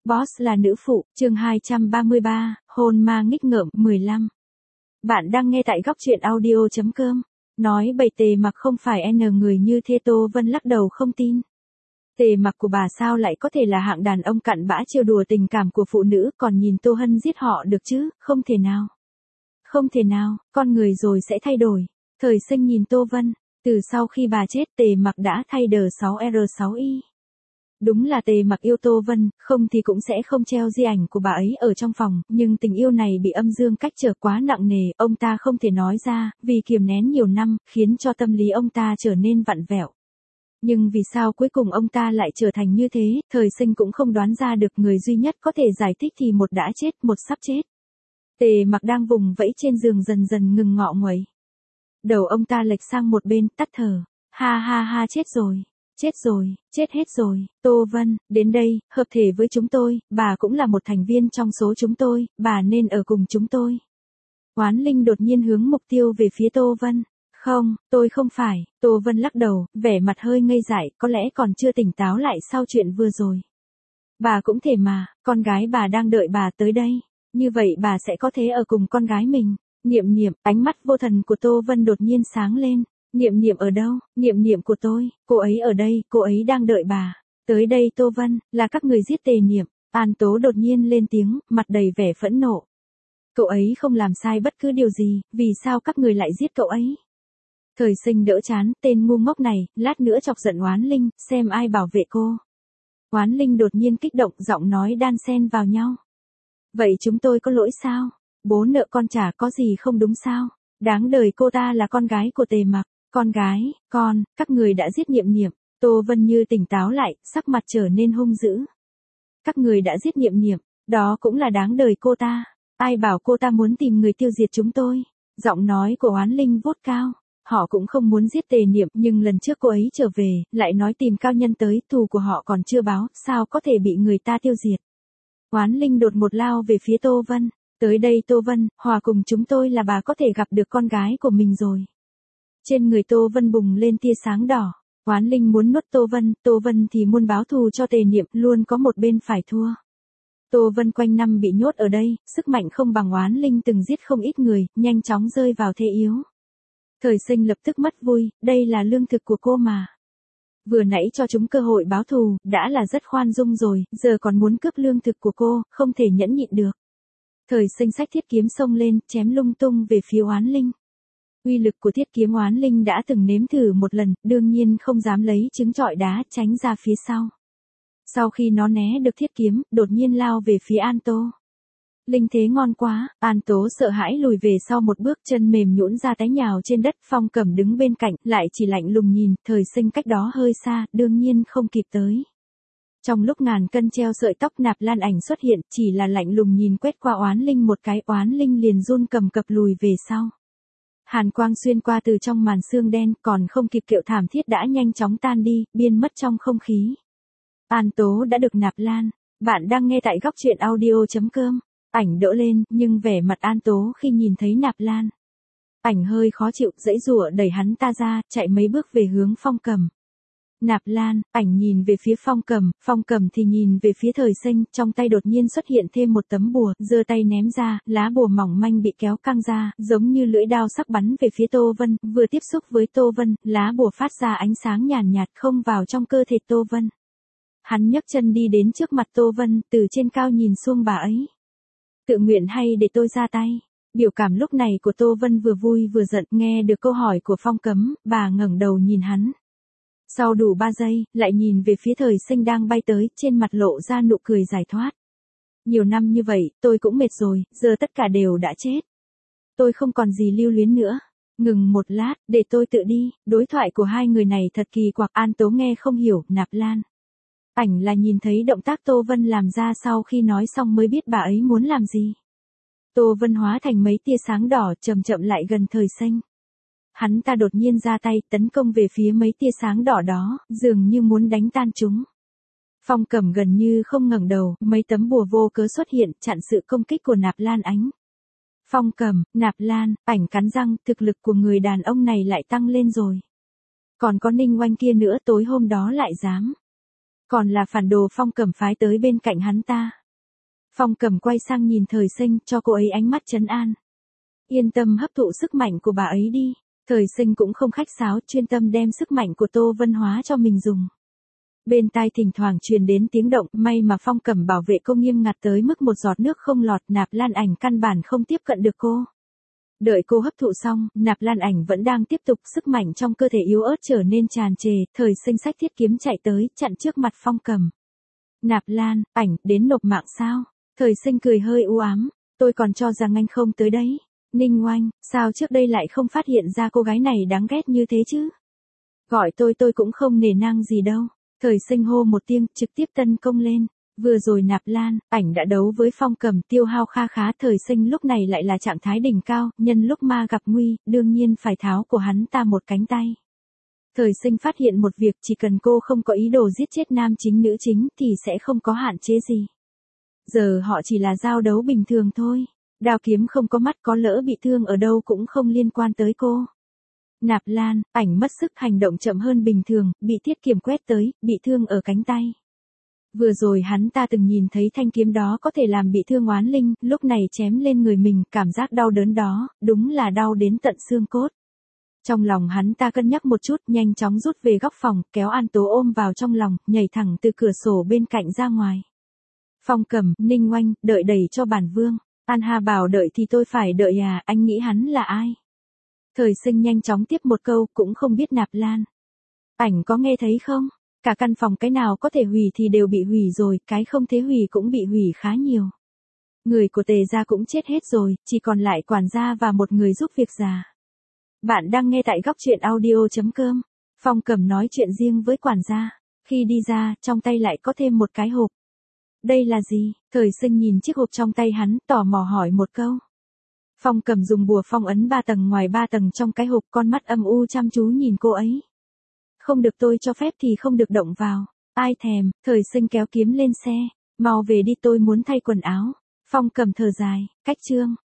Boss là nữ phụ, chương 233, hôn ma nghịch ngợm, 15. Bạn đang nghe tại góc truyện audio.com. Nói bậy Tề Mặc không phải N người như thế. Tô Vân lắc đầu không tin. Tề Mặc của bà sao lại có thể là hạng đàn ông cặn bã trêu đùa tình cảm của phụ nữ, còn nhìn Tô Hân giết họ được chứ, không thể nào. Không thể nào, con người rồi sẽ thay đổi. Thời Sinh nhìn Tô Vân, từ sau khi bà chết Tề Mặc đã thay D6R6Y. Đúng là Tề Mặc yêu Tô Vân, không thì cũng sẽ không treo di ảnh của bà ấy ở trong phòng, nhưng tình yêu này bị âm dương cách trở quá nặng nề, ông ta không thể nói ra, vì kiềm nén nhiều năm, khiến cho tâm lý ông ta trở nên vặn vẹo. Nhưng vì sao cuối cùng ông ta lại trở thành như thế, Thời Sinh cũng không đoán ra được. Người duy nhất có thể giải thích thì một đã chết, một sắp chết. Tề Mặc đang vùng vẫy trên giường dần dần ngừng ngọ nguậy. Đầu ông ta lệch sang một bên, tắt thở. Ha ha ha, chết rồi. Chết rồi, chết hết rồi. Tô Vân, đến đây, hợp thể với chúng tôi, bà cũng là một thành viên trong số chúng tôi, bà nên ở cùng chúng tôi. Oán Linh đột nhiên hướng mục tiêu về phía Tô Vân. Không, tôi không phải. Tô Vân lắc đầu, vẻ mặt hơi ngây dại, có lẽ còn chưa tỉnh táo lại sau chuyện vừa rồi. Bà cũng thể mà, con gái bà đang đợi bà tới đây. Như vậy bà sẽ có thể ở cùng con gái mình. Niệm Niệm, ánh mắt vô thần của Tô Vân đột nhiên sáng lên. Niệm Niệm ở đâu? Niệm Niệm của tôi, cô ấy ở đây, cô ấy đang đợi bà. Tới đây Tô Vân, là các người giết Tề Niệm. An Tố đột nhiên lên tiếng, mặt đầy vẻ phẫn nộ. Cậu ấy không làm sai bất cứ điều gì, vì sao các người lại giết cậu ấy? Thời Sinh đỡ chán, tên ngu ngốc này, lát nữa chọc giận Oán Linh, xem ai bảo vệ cô. Oán Linh đột nhiên kích động, giọng nói đan xen vào nhau. Vậy chúng tôi có lỗi sao? Bố nợ con trả có gì không đúng sao? Đáng đời cô ta là con gái của Tề Mặc. Con gái, các người đã giết Niệm Niệm. Tô Vân như tỉnh táo lại, sắc mặt trở nên hung dữ. Các người đã giết Niệm Niệm, đó cũng là đáng đời cô ta. Ai bảo cô ta muốn tìm người tiêu diệt chúng tôi? Giọng nói của Oán Linh vút cao. Họ cũng không muốn giết Tề Niệm, nhưng lần trước cô ấy trở về, lại nói tìm cao nhân tới, thù của họ còn chưa báo, sao có thể bị người ta tiêu diệt? Oán Linh đột một lao về phía Tô Vân. Tới đây Tô Vân, hòa cùng chúng tôi là bà có thể gặp được con gái của mình rồi. Trên người Tô Vân bùng lên tia sáng đỏ. Oán Linh muốn nuốt Tô Vân thì muốn báo thù cho Tề Niệm, luôn có một bên phải thua. Tô Vân quanh năm bị nhốt ở đây, sức mạnh không bằng Oán Linh từng giết không ít người, nhanh chóng rơi vào thế yếu. Thời Sinh lập tức mất vui, đây là lương thực của cô mà. Vừa nãy cho chúng cơ hội báo thù, đã là rất khoan dung rồi, giờ còn muốn cướp lương thực của cô, không thể nhẫn nhịn được. Thời Sinh xách thiết kiếm xông lên, chém lung tung về phía Oán Linh. Uy lực của thiết kiếm Oán Linh đã từng nếm thử một lần, đương nhiên không dám lấy trứng trọi đá, tránh ra phía sau. Sau khi nó né được thiết kiếm, đột nhiên lao về phía An Tố. Linh thế ngon quá, An Tố sợ hãi lùi về sau một bước, chân mềm nhũn ra té nhào trên đất. Phong Cẩm đứng bên cạnh, lại chỉ lạnh lùng nhìn. Thời Sinh cách đó hơi xa, đương nhiên không kịp tới. Trong lúc ngàn cân treo sợi tóc, Nạp Lan Ảnh xuất hiện, chỉ là lạnh lùng nhìn quét qua Oán Linh một cái, Oán Linh liền run cầm cập lùi về sau. Hàn quang xuyên qua từ trong màn xương đen, còn không kịp kêu thảm thiết đã nhanh chóng tan đi, biến mất trong không khí. An Tố đã được Nạp Lan. Bạn đang nghe tại góc truyện audio.com. Ảnh đỡ lên, nhưng vẻ mặt An Tố khi nhìn thấy Nạp Lan. Ảnh hơi khó chịu, giãy giụa đẩy hắn ta ra, chạy mấy bước về hướng Phong Cẩm. Nạp Lan, ảnh nhìn về phía Phong Cẩm thì nhìn về phía Thời Sinh, trong tay đột nhiên xuất hiện thêm một tấm bùa, giơ tay ném ra, lá bùa mỏng manh bị kéo căng ra, giống như lưỡi dao sắc bắn về phía Tô Vân, vừa tiếp xúc với Tô Vân, lá bùa phát ra ánh sáng nhàn nhạt không vào trong cơ thể Tô Vân. Hắn nhấc chân đi đến trước mặt Tô Vân, từ trên cao nhìn xuống bà ấy. Tự nguyện hay để tôi ra tay? Biểu cảm lúc này của Tô Vân vừa vui vừa giận, nghe được câu hỏi của Phong Cấm, bà ngẩng đầu nhìn hắn. Sau đủ 3 giây, lại nhìn về phía Thời Sinh đang bay tới, trên mặt lộ ra nụ cười giải thoát. Nhiều năm như vậy, tôi cũng mệt rồi, giờ tất cả đều đã chết. Tôi không còn gì lưu luyến nữa. Ngừng một lát, để tôi tự đi. Đối thoại của hai người này thật kỳ quặc. An Tố nghe không hiểu. Nạp Lan. Ảnh là nhìn thấy động tác Tô Vân làm ra sau khi nói xong mới biết bà ấy muốn làm gì. Tô Vân hóa thành mấy tia sáng đỏ, chậm chậm lại gần Thời Sinh. Hắn ta đột nhiên ra tay, tấn công về phía mấy tia sáng đỏ đó, dường như muốn đánh tan chúng. Phong Cẩm gần như không ngẩng đầu, mấy tấm bùa vô cớ xuất hiện, chặn sự công kích của Nạp Lan Ánh. Phong Cẩm, Nạp Lan, ảnh cắn răng, thực lực của người đàn ông này lại tăng lên rồi. Còn có Ninh Oanh kia nữa, tối hôm đó lại dám. Còn là phản đồ Phong Cẩm phái tới bên cạnh hắn ta. Phong Cẩm quay sang nhìn Thời Sinh, cho cô ấy ánh mắt trấn an. Yên tâm hấp thụ sức mạnh của bà ấy đi. Thời Sinh cũng không khách sáo, chuyên tâm đem sức mạnh của Tô Vân hóa cho mình dùng. Bên tai thỉnh thoảng truyền đến tiếng động, may mà Phong Cẩm bảo vệ cô nghiêm ngặt tới mức một giọt nước không lọt, Nạp Lan Ảnh căn bản không tiếp cận được cô. Đợi cô hấp thụ xong, Nạp Lan Ảnh vẫn đang tiếp tục, sức mạnh trong cơ thể yếu ớt trở nên tràn trề, Thời Sinh xách thiết kiếm chạy tới, chặn trước mặt Phong Cẩm. Nạp Lan, Ảnh, đến nộp mạng sao? Thời Sinh cười hơi u ám, tôi còn cho rằng anh không tới đấy. Ninh Oanh, sao trước đây lại không phát hiện ra cô gái này đáng ghét như thế chứ? Gọi tôi cũng không nể nang gì đâu. Thời Sinh hô một tiếng, trực tiếp tấn công lên. Vừa rồi Nạp Lan, Ảnh đã đấu với Phong Cẩm tiêu hao kha khá, Thời Sinh lúc này lại là trạng thái đỉnh cao, nhân lúc ma gặp nguy, đương nhiên phải tháo của hắn ta một cánh tay. Thời Sinh phát hiện một việc, chỉ cần cô không có ý đồ giết chết nam chính nữ chính thì sẽ không có hạn chế gì. Giờ họ chỉ là giao đấu bình thường thôi. Đao kiếm không có mắt, có lỡ bị thương ở đâu cũng không liên quan tới cô. Nạp Lan, Ảnh mất sức, hành động chậm hơn bình thường, bị thiết kiếm quét tới, bị thương ở cánh tay. Vừa rồi hắn ta từng nhìn thấy thanh kiếm đó có thể làm bị thương oán linh, lúc này chém lên người mình, cảm giác đau đớn đó, đúng là đau đến tận xương cốt. Trong lòng hắn ta cân nhắc một chút, nhanh chóng rút về góc phòng, kéo An Tố ôm vào trong lòng, nhảy thẳng từ cửa sổ bên cạnh ra ngoài. Phong Cẩm, Ninh Oanh, đợi đẩy cho bản vương. An Hà bảo đợi thì tôi phải đợi à, anh nghĩ hắn là ai? Thời Sinh nhanh chóng tiếp một câu, cũng không biết Nạp Lan. Ảnh có nghe thấy không? Cả căn phòng cái nào có thể hủy thì đều bị hủy rồi, cái không thể hủy cũng bị hủy khá nhiều. Người của Tề gia cũng chết hết rồi, chỉ còn lại quản gia và một người giúp việc già. Bạn đang nghe tại góc truyện audio.com. Phong Cẩm nói chuyện riêng với quản gia. Khi đi ra, trong tay lại có thêm một cái hộp. Đây là gì? Thời Sinh nhìn chiếc hộp trong tay hắn, tò mò hỏi một câu. Phong Cẩm dùng bùa phong ấn 3 tầng ngoài 3 tầng trong cái hộp, con mắt âm u chăm chú nhìn cô ấy. Không được, tôi cho phép thì không được động vào. Ai thèm? Thời Sinh kéo kiếm lên xe. Mau về đi, tôi muốn thay quần áo. Phong Cẩm thở dài, cách chương.